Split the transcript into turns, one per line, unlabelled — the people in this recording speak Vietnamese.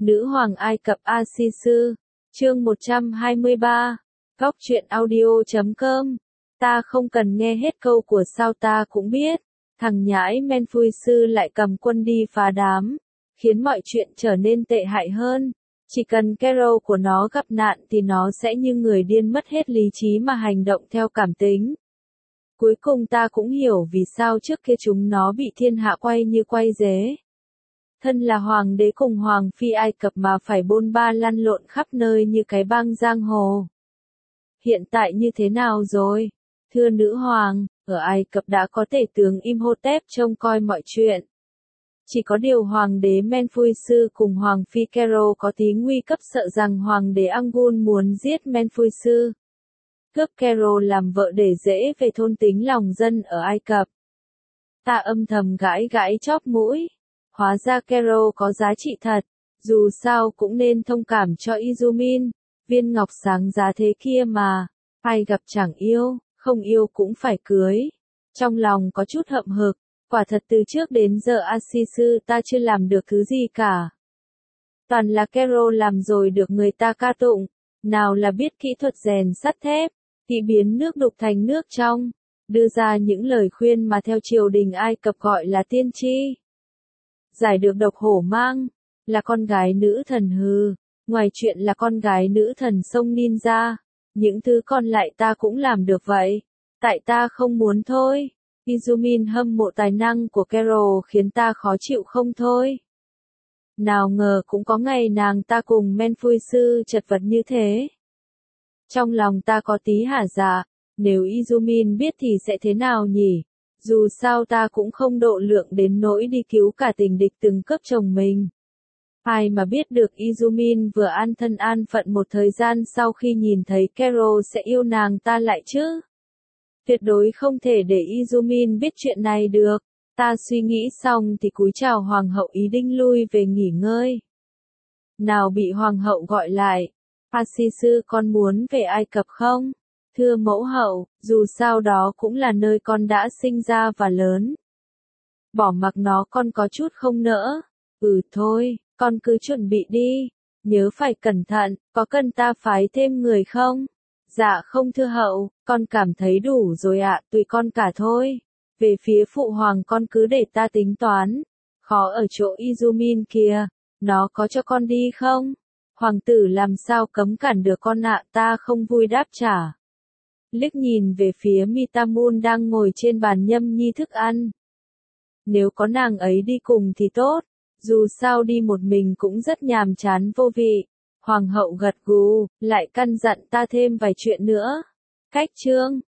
Nữ hoàng Ai Cập A-si-sư, chương 123, góc truyện audio.com. Ta không cần nghe hết câu của sao ta cũng biết, thằng nhãi Menfui sư lại cầm quân đi phá đám, khiến mọi chuyện trở nên tệ hại hơn. Chỉ cần Carol của nó gặp nạn thì nó sẽ như người điên mất hết lý trí mà hành động theo cảm tính. Cuối cùng ta cũng hiểu vì sao trước kia chúng nó bị thiên hạ quay như quay dế. Thân là hoàng đế cùng hoàng phi Ai Cập mà phải bôn ba lăn lộn khắp nơi như cái bang giang hồ. Hiện tại như thế nào rồi? Thưa nữ hoàng, ở Ai Cập đã có tể tướng Imhotep trông coi mọi chuyện. Chỉ có điều hoàng đế Menfui sư cùng hoàng phi Carol có tí nguy cấp, sợ rằng hoàng đế Angun muốn giết Menfui sư, cướp Carol làm vợ để dễ về thôn tính lòng dân ở Ai Cập. Ta âm thầm gãi gãi chóp mũi. Hóa ra Carol có giá trị thật, dù sao cũng nên thông cảm cho Izumin, viên ngọc sáng giá thế kia mà, ai gặp chẳng yêu, không yêu cũng phải cưới. Trong lòng có chút hậm hực, quả thật từ trước đến giờ A-si-sư ta chưa làm được thứ gì cả. Toàn là Carol làm rồi được người ta ca tụng, nào là biết kỹ thuật rèn sắt thép, thì biến nước đục thành nước trong, đưa ra những lời khuyên mà theo triều đình Ai Cập gọi là tiên tri. Giải được độc hổ mang, là con gái nữ thần hừ, ngoài chuyện là con gái nữ thần sông ninja, những thứ còn lại ta cũng làm được vậy, tại ta không muốn thôi. Izumin hâm mộ tài năng của Carol khiến ta khó chịu không thôi. Nào ngờ cũng có ngày nàng ta cùng Menfui sư chật vật như thế. Trong lòng ta có tí hả dạ, nếu Izumin biết thì sẽ thế nào nhỉ? Dù sao ta cũng không độ lượng đến nỗi đi cứu cả tình địch từng cướp chồng mình. Ai mà biết được Izumin vừa an thân an phận một thời gian sau khi nhìn thấy Carol sẽ yêu nàng ta lại chứ? Tuyệt đối không thể để Izumin biết chuyện này được. Ta suy nghĩ xong thì cúi chào hoàng hậu ý định lui về nghỉ ngơi. Nào bị hoàng hậu gọi lại. A-si-sư con muốn về Ai Cập không? Thưa mẫu hậu, dù sao đó cũng là nơi con đã sinh ra và lớn. Bỏ mặc nó con có chút không nỡ. Thôi, con cứ chuẩn bị đi. Nhớ phải cẩn thận, có cần ta phái thêm người không? Dạ không thưa hậu, con cảm thấy đủ rồi ạ, tùy con cả thôi. Về phía phụ hoàng con cứ để ta tính toán. Khó ở chỗ Izumin kìa, nó có cho con đi không? Hoàng tử làm sao cấm cản được con ạ, ta không vui đáp trả. Liếc nhìn về phía Mitamun đang ngồi trên bàn nhâm nhi thức ăn. Nếu có nàng ấy đi cùng thì tốt, dù sao đi một mình cũng rất nhàm chán vô vị. Hoàng hậu gật gù, lại căn dặn ta thêm vài chuyện nữa. Cách chương